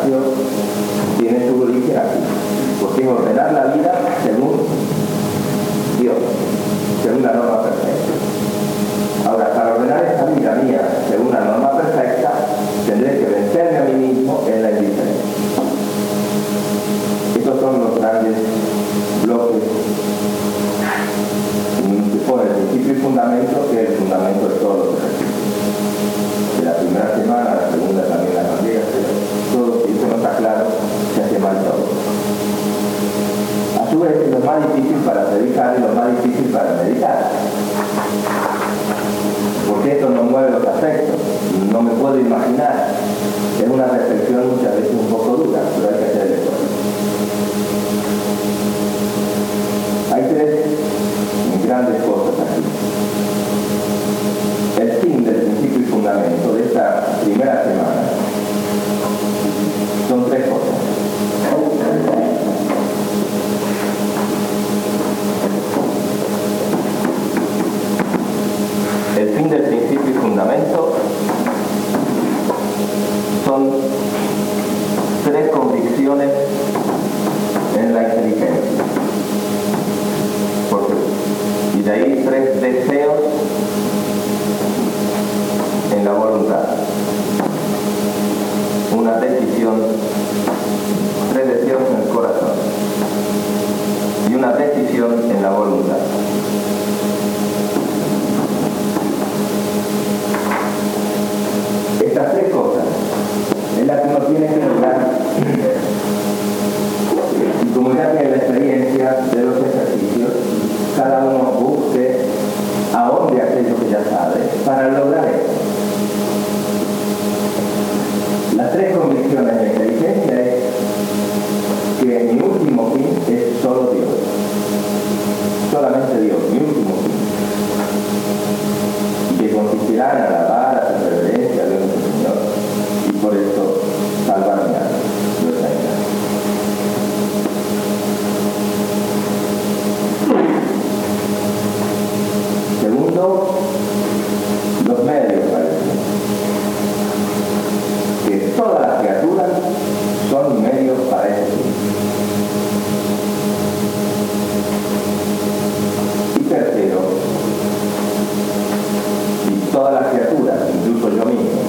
creación tiene su origen aquí, porque es ordenar la vida según Dios, según la norma perfecta. Ahora, para ordenar esta vida mía según la norma perfecta, tendré que vencerme a mí mismo en la indiferencia. Estos son los grandes bloques que ponen el principio y fundamento, que es el fundamento de todos los ejercicios. De la primera semana, la segunda también la cambié, pero todo, si eso no está claro, se hace mal todo. A su vez, es lo más difícil para predicar y lo más difícil para meditar. Porque esto no mueve los afectos, no me puedo imaginar. Es una reflexión muchas veces un poco dura, pero hay que hacer el esfuerzo. Hay tres grandes cosas aquí. El fin del principio y fundamento de esta primera semana son tres cosas. El fin del principio y fundamento son tres convicciones en la inteligencia. Y de ahí tres deseos en la voluntad. Una decisión, tres deseos en el corazón. Y una decisión en la voluntad. Estas tres cosas es la que uno tiene que lograr. Y como ya tiene la experiencia de los ejercicios, cada uno busque ahonde aquello que ya sabe para lograr esto. Las tres convicciones de la inteligencia es que mi último fin es solo Dios. Solamente Dios, mi último fin. Y que consistirá en alabar, hacer reverencia a Dios nuestro Señor, y por eso salvar mi alma. Segundo, los medios para eso. Que todas las criaturas son medios para ese fin. Y tercero, y todas las criaturas, incluso yo mismo,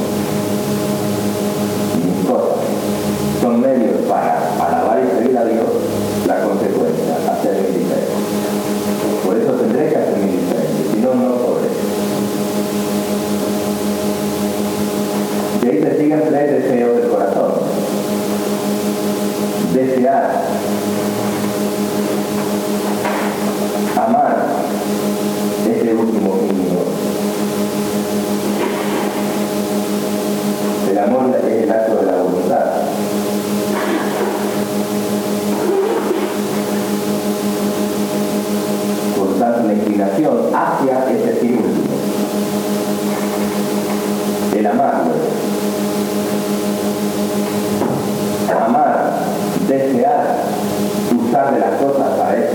y mis cosas, son medios para alabar y servir a Dios, la consecuencia, hacer mi diferencia. Por eso tendré que hacer mi diferencia, si no, no podré. Y ahí se siguen tres deseos del corazón. Desear, amar ese último fin mío. El amor es el acto de la voluntad. Por tanto, la inclinación hacia ese fin último. El amarlo. Amar, desear, usar de las cosas para eso.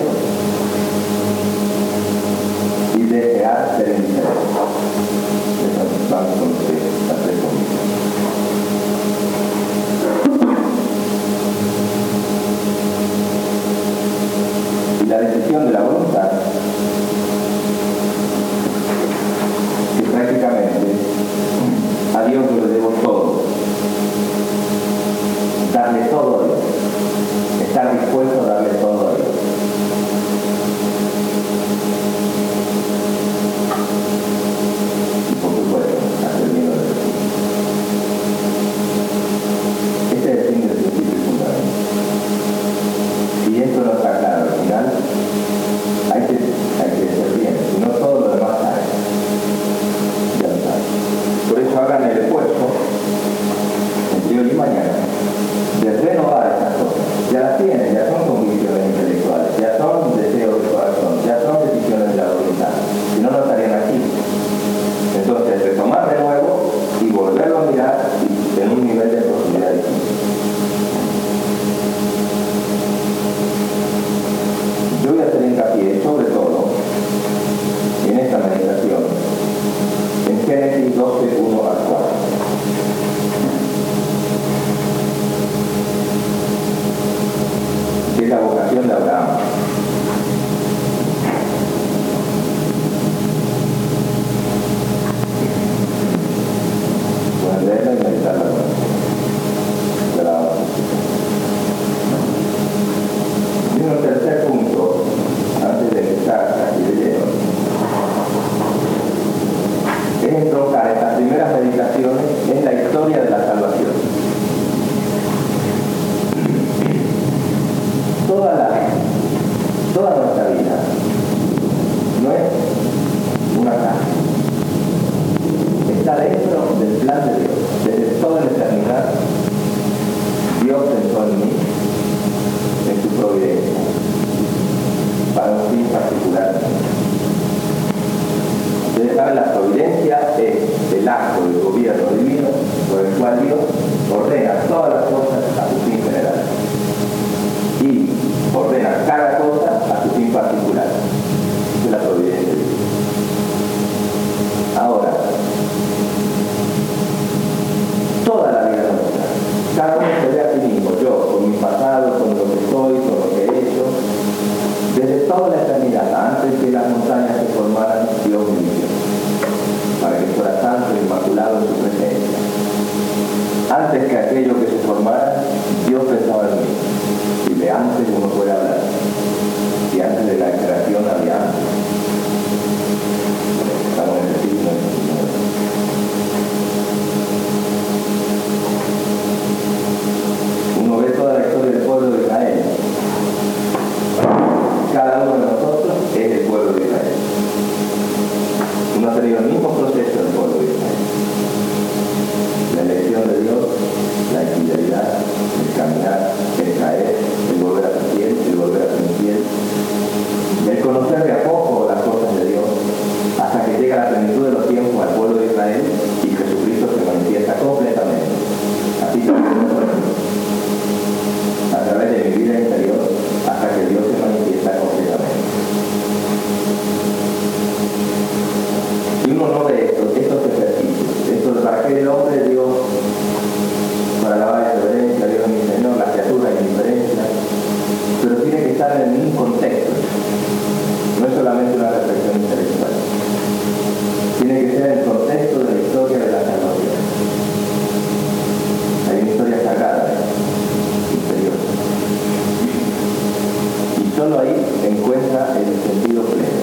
Y desear ser indiferente. Esas van con las tres condiciones. Y la decisión de la voluntad, que prácticamente a Dios yo le debo todo, darle todo a Dios, estar dispuesto a darle todo a Dios. Y por supuesto, hacer bien lo de Dios. Este es el fin del principio y fundamento. Si esto no está claro al final, hay que ser bien, si no todo lo demás sale. Ya lo saben. Por eso hagan el esfuerzo, entre hoy y mañana, de renovar estas cosas. Ya las tienen, ya son convicciones intelectuales, ya son deseos del corazón, ya son decisiones de la voluntad. Si no, no estarían aquí. Entonces, retomar de nuevo y volverlo a mirar en un nivel de profundidad distinto. Yo voy a hacer hincapié, sobre todo, en esta meditación, en Génesis 12, 1 al 4. toda la vida nuestra. Cada uno se ve a sí mismo, yo, con mi pasado, con lo que soy, con lo que he hecho. Desde toda la eternidad, antes que las montañas se formaran, Dios me eligió, para que fuera santo e inmaculado en su presencia. Antes que aquello que se formara, Dios pensaba en mí. Y de antes uno puede hablar. Y antes de la creación había antes. Estamos en el siglo XIX. Uno ve toda la historia del pueblo de Israel. Cada uno de nosotros es el pueblo de Israel. Uno ha tenido el mismo proceso del pueblo de Israel. La elección de Dios, la infidelidad, el caminar, el caer, el volver a ser fiel, el volver a ser infiel, el conocer de a poco las cosas de Dios, hasta que llega la plenitud de los tiempos al pueblo de Israel y Jesucristo se manifiesta completamente. Así también nosotros, a través de mi vida interior, hasta que Dios se manifiesta completamente. Y uno no ve estos ejercicios. Esto para que el hombre de Dios, para alabar y reverencia, Dios mi Señor, la criatura y indiferencia, pero tiene que estar en un contexto. No es solamente una reflexión intelectual. Tiene que ser el contexto de la historia de la salvación. Hay una historia sagrada, misteriosa. Y solo ahí se encuentra el sentido pleno.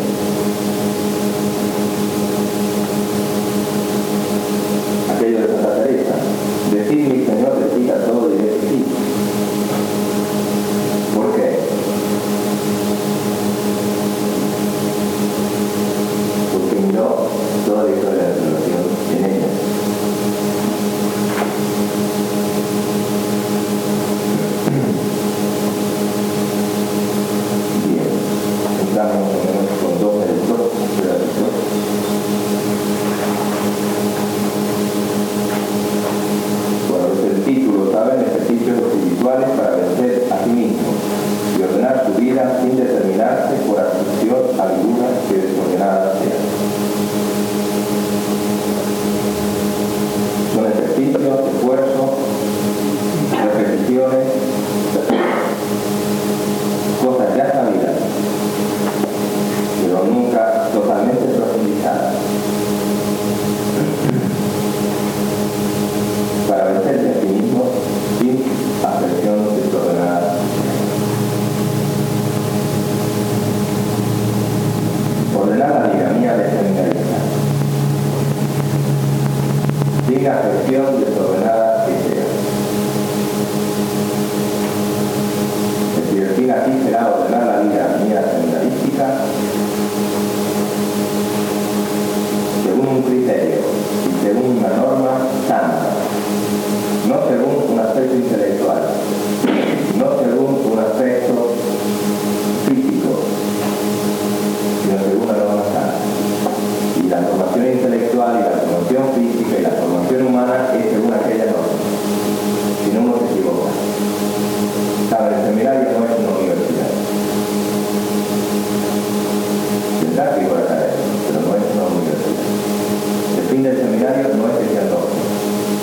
Aquello de Santa Teresa, decid mi Señor, decid a todo diré que sí. ¿Por qué? Porque miró toda la historia de la salvación en ella. Bien, entramos más o menos con 2 minutos, bueno, es el título, ¿saben? Ejercicios espirituales para vencer a sí mismo y ordenar su vida sin determinarse por asunción alguna que desordenada sea. Son ejercicios, esfuerzos, repeticiones, cosas ya sabidas, pero nunca totalmente profundizadas, para vencerse a sí mismo sin afección desordenada. Ordenar la vida mía de seminarista, sin afección desordenada que sea. Es decir, el fin aquí será ordenar la vida mía seminarística según un criterio y según una norma santa, no según un aspecto intelectual, no según un aspecto físico, sino según una norma santa. Y la formación intelectual y la formación física y la formación humana es según aquella norma. Si no, uno se equivoca. ¿Saben? El seminario no es una universidad. Tendrá que igual a eso, pero no es una universidad. El fin del seminario no es el diagnóstico.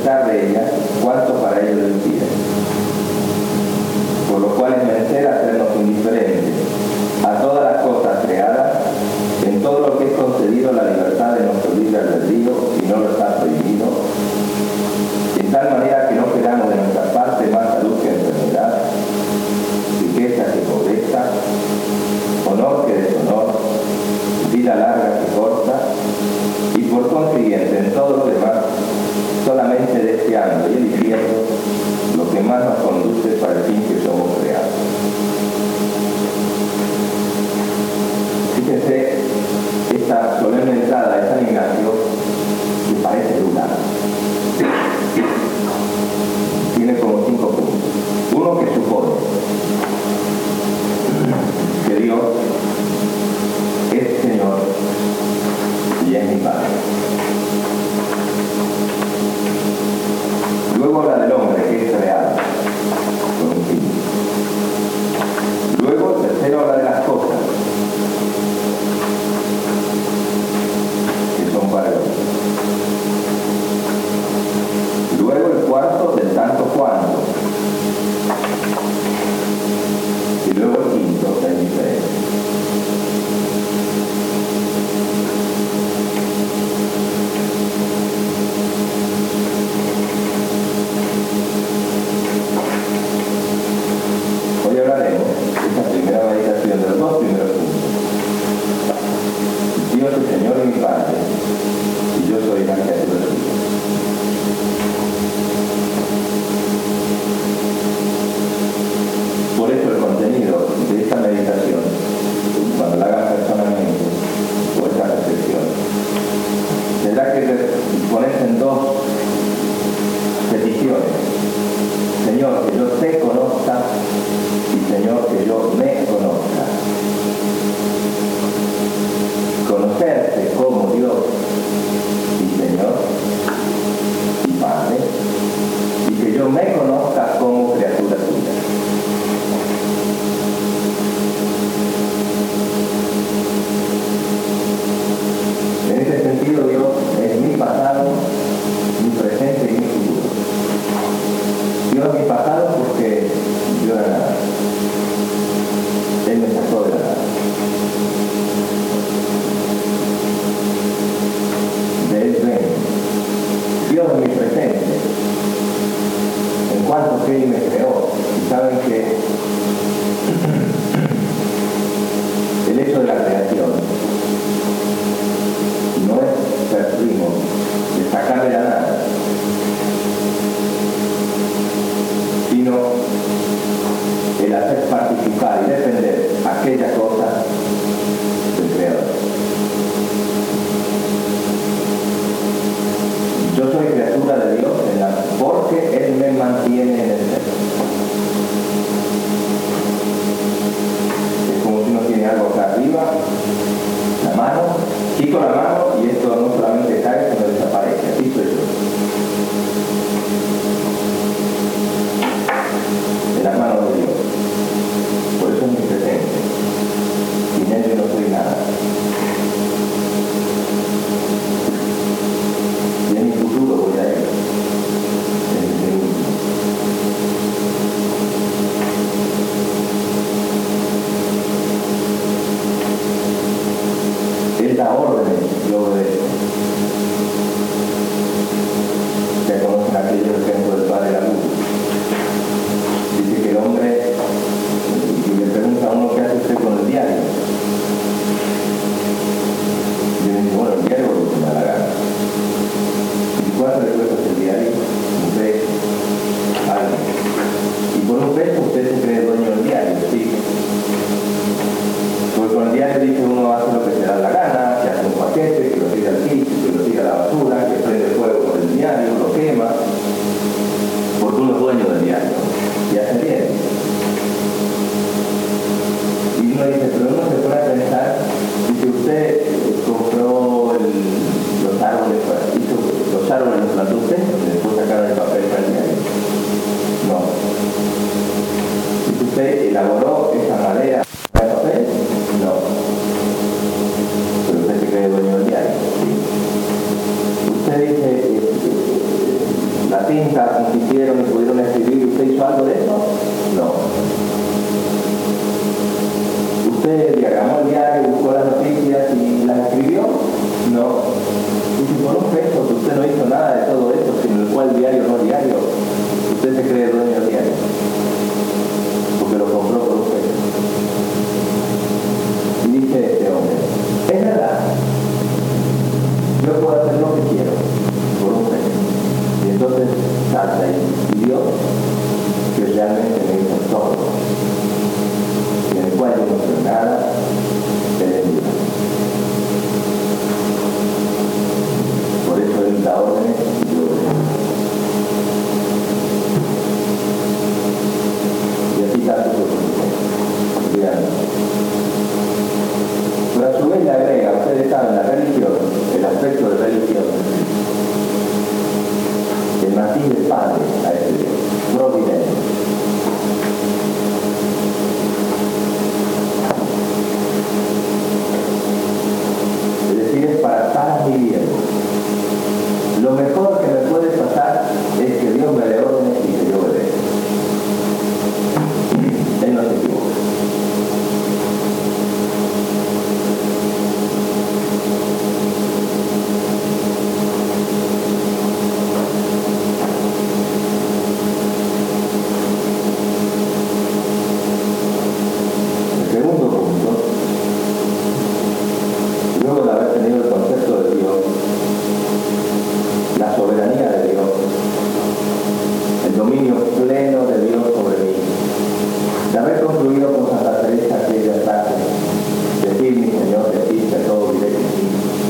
disfrutar de ellas, cuanto para ello lo impiden. Por lo cual es menester hacernos indiferentes a todas las cosas creadas, en todo lo que es concedido la libertad de nuestro libre albedrío y no lo está prohibido, en tal manera que no queramos de nuestra parte más salud que enfermedad, riqueza que pobreza, honor que deshonor, vida larga que corta, y por consiguiente en todo lo demás solamente deseando y eligiendo lo que más nos conduce para el fin que somos creados. Fíjense esta solemne entrada de San Ignacio, que parece dura. Tiene como 5 puntos. Uno, que supone que Dios es Señor y es mi Padre. Luego habla del hombre, que es real, con un fin. Luego, tercero, habla de las cosas, que son para Dios. Luego, el cuarto, del tanto cuanto. Y luego el quinto, la indiferencia. Hoy hablaremos de esta primera meditación de los 2 primeros puntos. Dios es Señor y mi Padre, y yo soy la criatura suya. Por eso el contenido de esta meditación, cuando la hagan personalmente, o esta reflexión, tendrá que ponerse en 2 peticiones. Señor, que yo te conozca, y Señor, que yo me conozca. Conocerte como Dios y Señor y Padre, y que yo me conozca como criatura tuya. En ese sentido, Dios es mi pasado, mi presente y mi futuro. Dios es mi pasado porque yo era nada. Él me sacó de la nada. De Él vengo. Dios es mi presente. En cuanto que Él me creó. Y saben que el hecho de la creación no es ser primo, de sacar de la nada, sino el hacer participar y defender aquella cosa del Creador. Yo soy criatura de Dios porque Él me mantiene en el ser. Es como si uno tiene algo acá arriba, la mano, quito la mano y esto no solamente cae, sino desaparece. Así soy yo. De las manos de Dios. Por eso es mi presente. Sin Él yo no soy nada. Y en mi futuro voy a Él. En mi penúltimo. Él da órdenes, yo obedezco. Ya conocen aquellos ejemplos del Padre de la Luz. Dice que el hombre, y le pregunta a uno qué hace usted con el diario. Y le dice, bueno, el diario es lo que me da la gana. ¿Y cuánto le cuesta el diario? Un peso, algo. Y por un peso usted se cree dueño del diario, sí. Porque con el diario dice uno hace lo que se da la gana, que hace un paquete, que lo tira al piso, que lo tira a la basura, que prende fuego con el diario, lo quema, porque uno es dueño del diario y hace bien. Y uno dice, pero uno se pone a pensar, dice, usted compró los árboles, hizo los árboles, los plantó usted, y después sacaron el papel para el diario. No. Dice, usted elaboró esa madera para el papel. No. Pero usted se cree dueño del diario. Sí. Usted dice, la las cintas consistieron y pudieron escribir. ¿Usted hizo algo de eso? No. ¿Usted diagramó el diario, buscó las noticias y las escribió? No. Y si por un gesto que usted no hizo nada de todo esto, sin el cual diario no diario, usted se cree dueño del diario, porque lo compró por un gesto. Y dice este hombre, es verdad, yo puedo hacer lo que quiero por un gesto. Y entonces salta y Dios, que realmente me hizo todo, y en el cual yo no sé nada, se le diga. Por eso él da órdenes y yo obedezco. Y así tanto se olvidan. Pero a su vez le agrega, ustedes saben, la religión, el aspecto de religión, el matiz de padre a ese Dios, providente. Es decir, es para estar viviendo. Lo mejor que me puede pasar es que Dios me dé órdenes y que yo obedezca. Él no se equivoca. El segundo punto, luego de haber tenido el concepto de Dios, la soberanía de Dios, el dominio pleno de Dios sobre mí, de haber concluido con Santa Teresa aquella frase, decir mi Señor, decirte todo diré que sí.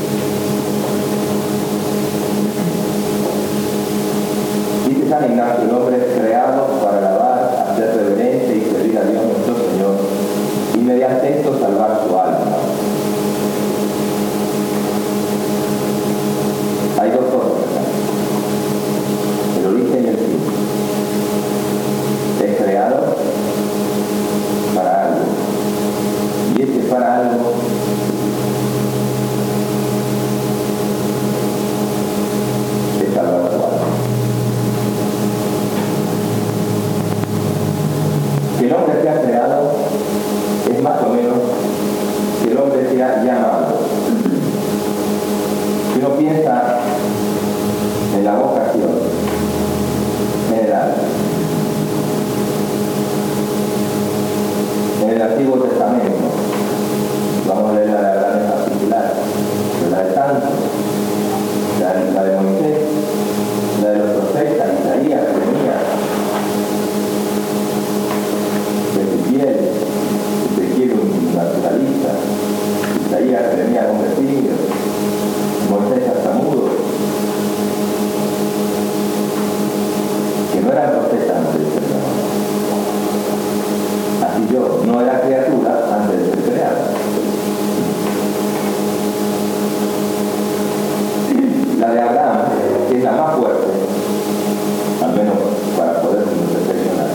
Dice San Ignacio, el hombre es creado para alabar, hacer reverencia y servir a Dios nuestro Señor, y mediante esto salvar su alma. Hay dos cosas acá, el origen y el fin. Es creado para algo, y ese para algo es salvar su alma. Que el hombre sea creado es más o menos que el hombre sea llamado. Si uno piensa en la vocación general, en el Antiguo Testamento, vamos a leer la de Abraham en particular, pero la de Santos, la de Moisés, la de los profetas, Isaías, Jeremías, Ezequiel un naturalista, Isaías, Jeremías hombre tímido, Moisés tartamudo, que no eran profetas antes de ser llamados. Así yo no era criatura antes de ser creado. La de Abraham, que es la más fuerte, al menos para poder reflexionar.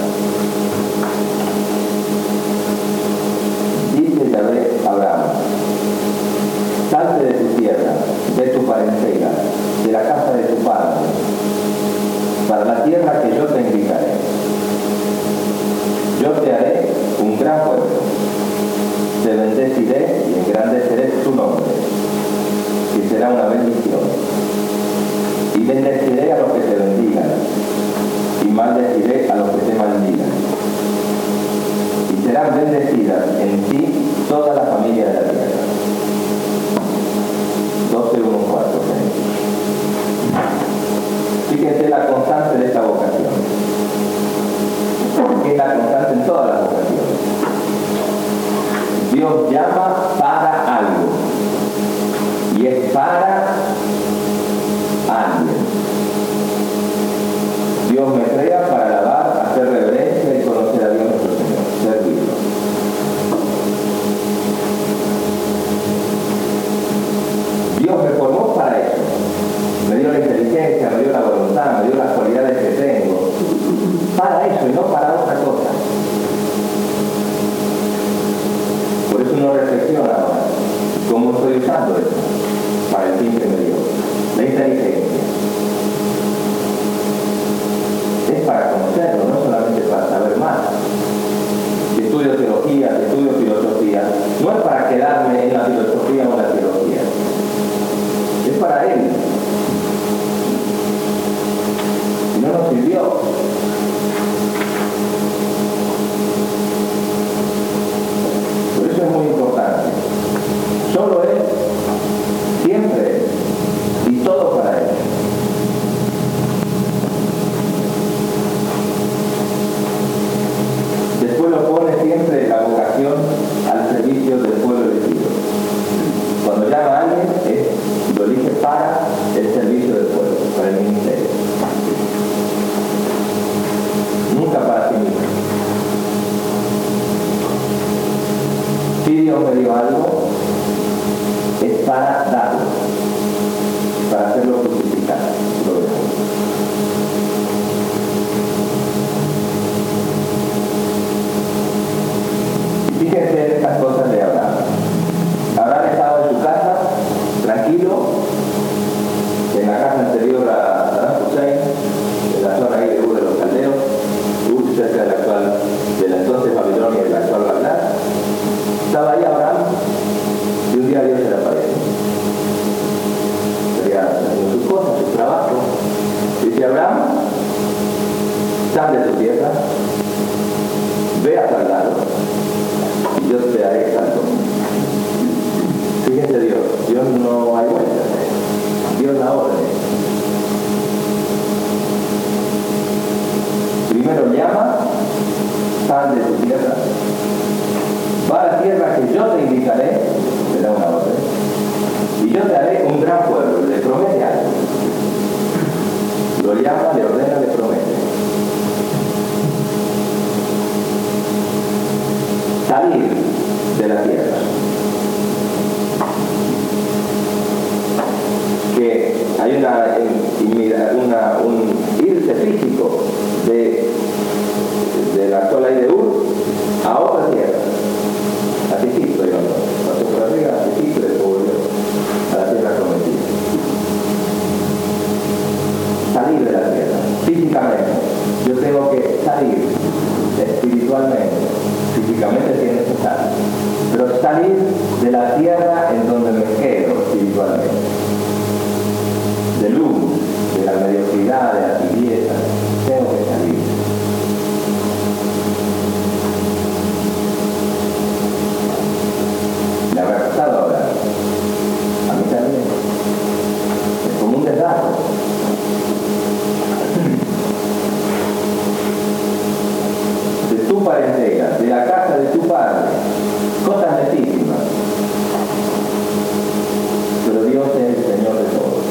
Dice Yahvé a Abraham, salte de tu tierra, de tu parentela, de la casa de tu padre, para la tierra que yo te indicaré. Yo te haré un gran pueblo, te bendeciré y engrandeceré tu nombre, que será una bendición. Y bendeciré a los que te bendigan, y maldeciré a los que te maldigan. Y serán bendecidas en ti toda la familia de la tierra. 12:1-4. Fíjense la constante de esta vocación, que es la constante en todas las vocaciones. Dios llama para algo, y es para alguien. Dios me crea para alabar, hacer reverencia y conocer a Dios nuestro Señor, servirlo. Dios me formó para eso. Me dio la inteligencia, me dio la voluntad, me dio las cualidades que tengo. Para eso y no para otra cosa. Por eso uno reflexiona ahora. ¿Cómo estoy usando esto? Para el fin que me dio. La inteligencia. para darlo, para hacerlo fructificar. Lo dejo. Fíjense en estas cosas de Abraham. Abraham estaba en su casa, tranquilo, en la casa anterior a Saddam Hussein, en la zona ahí de Ur de los Caldeos, Ur cerca de la entonces Babilonia y de la actual Bagdad. Estaba ahí Abraham y un día Dios se le aparece. Estaría haciendo sus cosas, su trabajo. Dice: Abraham, sal de tu tierra, ve a tal lado y yo te haré santo. Fíjense Dios no hay vuelta, Dios la orden. Primero llama, sal de tu tierra, va a la tierra que yo te indicaré, te da una orden, y yo te haré un gran pueblo. Le promete algo. Lo llama, le ordena, le promete. Salir de la tierra. Que hay un irse físico de la actual ley de Ur a otra tierra. A Egipto, digamos. Pasó por arriba a Egipto y después volvió a la tierra prometida. Salir de la tierra, físicamente. Yo tengo que salir espiritualmente. Físicamente tiene que estar. Pero salir de la tierra en donde me quedo espiritualmente. Del humo, de la mediocridad, de la tibieza. Tengo que salir. Le habrá costado ahora. A mí también. Es como un desgarro. De tu parentela, de la casa de tu padre. Cosas legítimas. Pero Dios es el Señor de todos.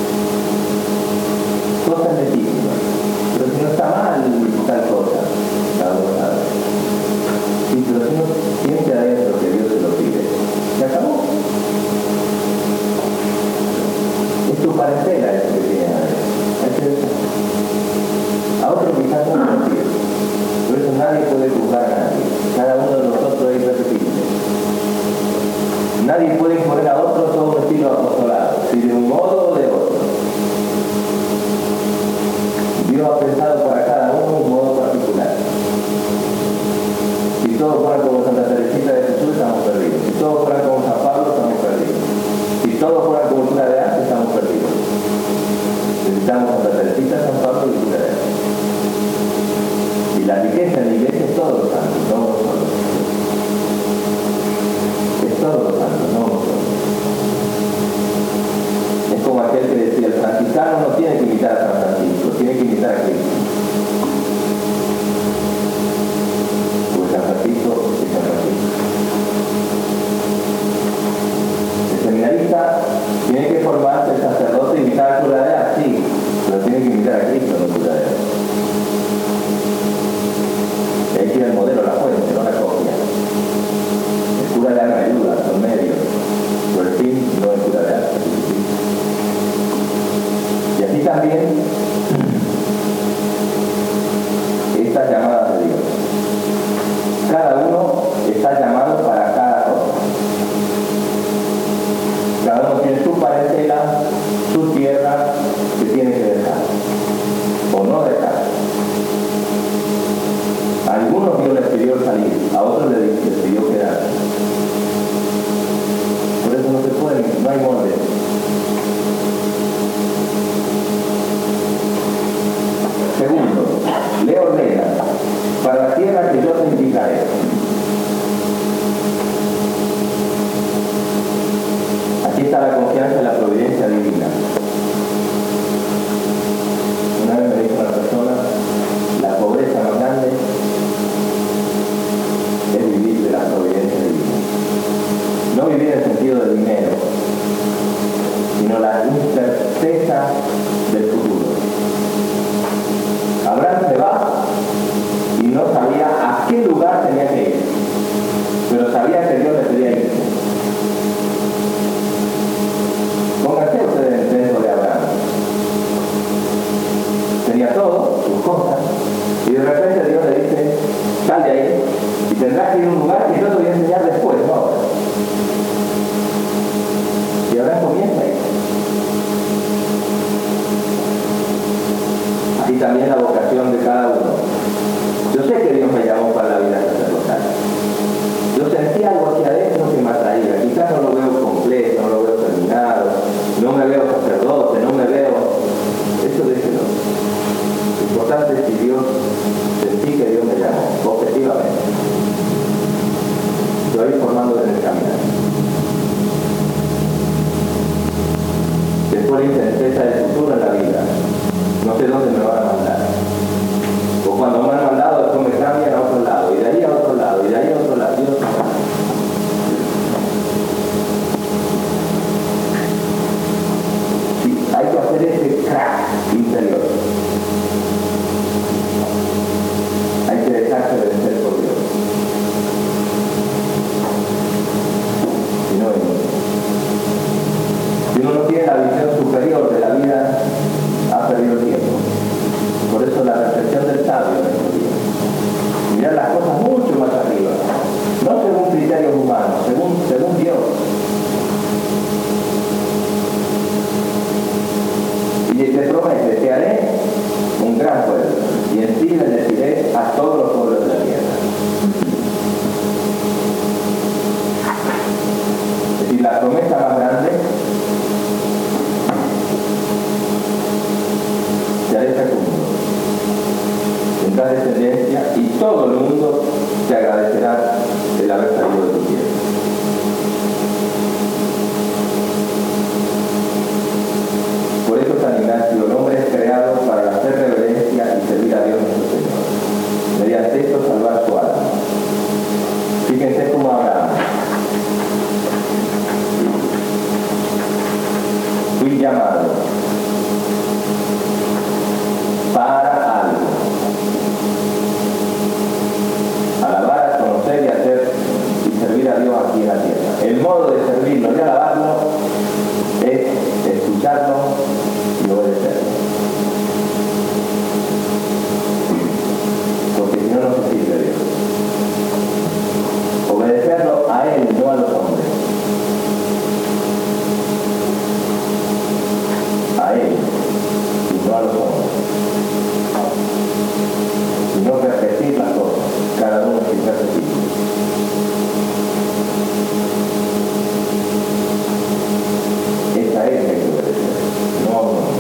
Cosas legítimas. Pero si no está mal tal cosa, cada uno sabe. Sí, pero si no siente adentro que Dios se lo pide, se acabó. Es tu parentela eso que tiene adentro. A otro quizás no lo pide. Por eso nadie puede juzgar a nadie. Cada uno de nosotros es irrepetible. Nadie puede imponer a otro todo un estilo apostolado, si de un modo o de otro. Dios ha pensado para cada uno un modo particular. Si todos fueran como Santa Teresita de Jesús, estamos perdidos. Si todos fueran como San Pablo, estamos perdidos. Si todos fueran como Cura de Arte, estamos perdidos. Necesitamos Santa Teresita, San Pablo y Cura de Arte. Y la riqueza en la iglesia es todos los santos, no uno solo. Es todos los santos, no uno solo. Es como aquel que decía: el franciscano no tiene que imitar a San Francisco, tiene que imitar a Cristo. Pues San Francisco es San Francisco. El seminarista tiene que formarse el sacerdote y imitar al cura de Ars, sí, pero tiene que imitar a Cristo, no al cura de Ars. Y ahí tiene el modelo, la fuente, no la copia. El cura de Ars ayuda, son medios, pero el fin no es cura de Ars. Y así también estas llamadas de Dios. Cada uno está llamado para cada cosa. Cada uno tiene su parentela, su tierra que tiene que dejar o no dejar. A algunos Dios les pidió salir, a otros les pidió quedar. Por eso no se puede, no hay molde. Segundo, le ordena para la tierra que yo te indicaré. Aquí está la confianza en la providencia divina. Una vez me dijo una persona: la pobreza más grande es vivir de la providencia divina. No vivir en el sentido del dinero, sino la incerteza del futuro. Abraham se va y no sabía a qué lugar tenía que ir, pero sabía que Dios le pedía irse. y también la vocación de cada uno. Yo sé que Dios me llamó para la vida sacerdotal. Yo sentí algo aquí adentro que me atraía. Quizás no lo veo completo, no lo veo terminado, no me veo sacerdote, no me veo... Eso déjelo. Lo importante es si Dios, sentí que Dios me llamó, objetivamente. Estoy formando en el caminar. Después la incerteza del futuro en la vida. No sé dónde me van a mandar. O cuando me han mandado, después me cambian a otro lado, y de ahí a otro lado, y de ahí a otro lado. Dios sabe. Sí, hay que hacer ese crack interior. Hay que dejarse vencer por Dios. Si no, si uno no tiene la visión superior de la vida, ha perdido el tiempo. Por eso la reflexión del sabio en estos días. Mirar las cosas mucho más arriba. No según criterios humanos, según Dios. Y te promete, te haré un gran pueblo, y en ti bendeciré a todos los pueblos de la tierra. Es decir, la promesa más grande, te haré fecundo. Tendrás descendencia y todo el mundo te agradecerá el haber salido de tu tierra. Por eso San Ignacio, el hombre es creado para hacer reverencia y servir a Dios nuestro Señor. Mediante esto salvar su alma. Fíjense cómo Abraham. Fui llamado para algo. Alabar, conocer y hacer y servir a Dios aquí en la tierra. El modo de servirlo y alabarlo es escucharlo y obedecerlo. Porque si no, no se sirve Dios. Obedecerlo a Él, no a los hombres. A Él y no a los hombres. Y no repetir las cosas, cada uno sin repetir. Esa es la que obedecer, no a un hombre.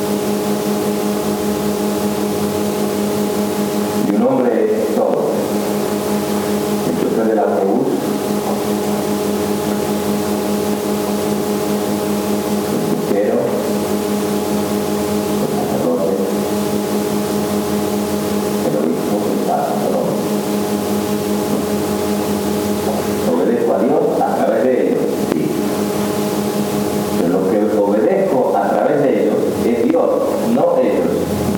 Y un hombre es todo. El chofer del autobús, el cochero, el sacerdote, el obispo, el pastor. Obedezco a Dios a través de ellos, sí. Pero lo que obedezco a través de ellos es Dios, no ellos.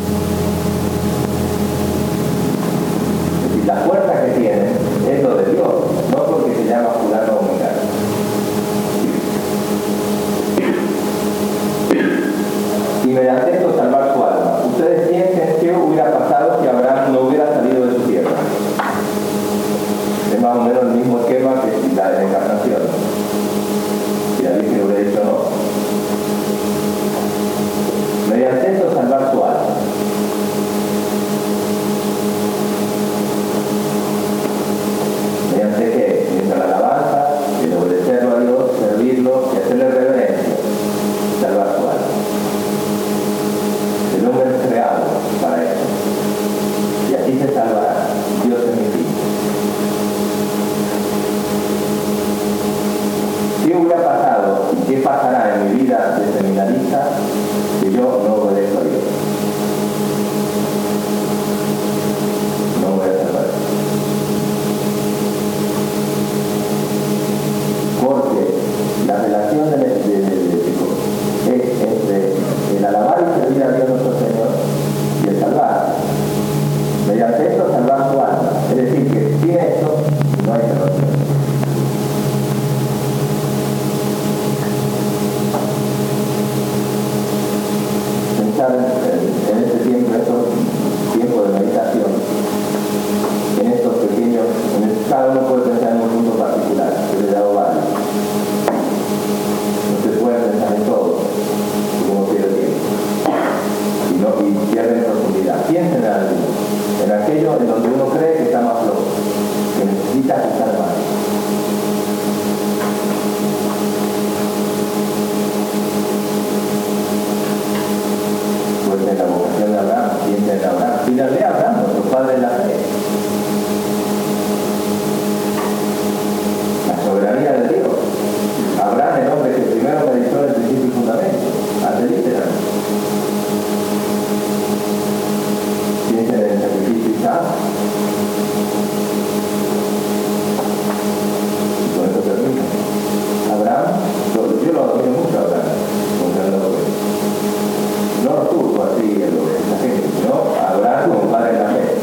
Es decir, la fuerza que tienen es lo de Dios, no porque se llama fulano o mengano. Y mediante esto salvar su alma. Ustedes piensen qué hubiera pasado si Abraham no hubiera salido de su tierra. Es más o menos el mismo esquema que la de la encarnación. Si la Virgen hubiera dicho no. Mediante esto salvar su alma. ¿Mediante qué? Mediante la alabanza, el obedecerlo a Dios, servirlo y hacerle reverencia. Salvar su alma. El hombre es creado para eso. Y así se salvará. Dios es mi fin. ¿Qué hubiera pasado y qué pasará en mi vida de seminarista si yo no obedezco a Dios? No voy a salvar. Porque la relación es entre el alabar y servir a Dios nuestro Señor y el salvar. Mediante esto salvar su alma. Es decir, que sin esto no hay salvación. Pensar en este tiempo, en estos tiempos de meditación, en estos pequeños, cada uno puede pensar en un punto particular, yo le he dado varios. No se puede pensar en todo, como quiere el tiempo, y pierden profundidad. debilidad. Piensen en algo, en aquello en donde uno cree que está más flojo, que necesita estar más. Pues en la vocación de Abraham, piensen en Abraham. Fíjense a Abraham, nuestro padre en la fe. La soberanía de Dios. Abraham, el hombre que primero meditó en el principio y fundamento, ante literal. Piensen en el sacrificio de Isaac. Y con eso termino. Abraham, yo lo admiro mucho a Abraham, no lo turco así en lo de esta gente, sino a Abraham como padre de la fe.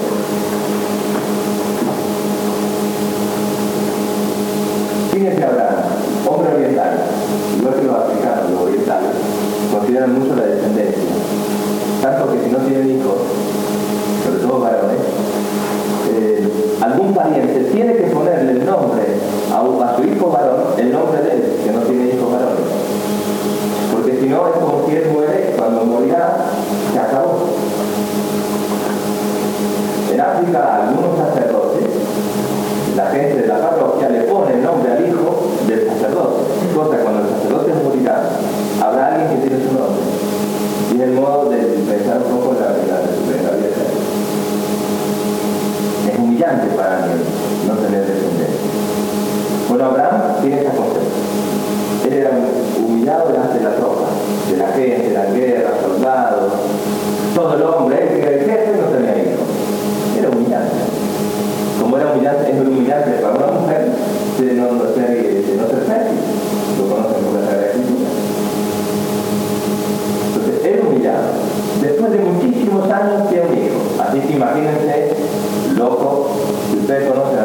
Fíjense Abraham, hombre oriental, igual que los africanos, los orientales, consideran mucho la descendencia. Tanto que si no tienen hijos, sobre todo varones, algún pariente tiene que ponerle el nombre a su hijo varón, el nombre de él, que no tiene hijos varones. Porque si no, es como si él muere, cuando morirá, se acabó. En África, algunos sacerdotes, la gente de la parroquia le pone el nombre al hijo del sacerdote. Cosa, cuando el sacerdote morirá, habrá alguien que tiene su nombre. Y es el modo de pensar un poco en la vida de su. Es humillante para alguien no tener descendencia. Bueno, Abraham tiene esa concepción. Él era humillado delante de la tropa, de la gente, de la guerra, soldados, todo el hombre, él que era el jefe no tenía hijos. Era humillante. Como era humillante, es muy humillante para una mujer de no ser fértil. Lo conocen por la Sagrada Escritura. Entonces, él humillado. Después de muchísimos años tiene un hijo. Así que imagínense, loco, si ustedes conocen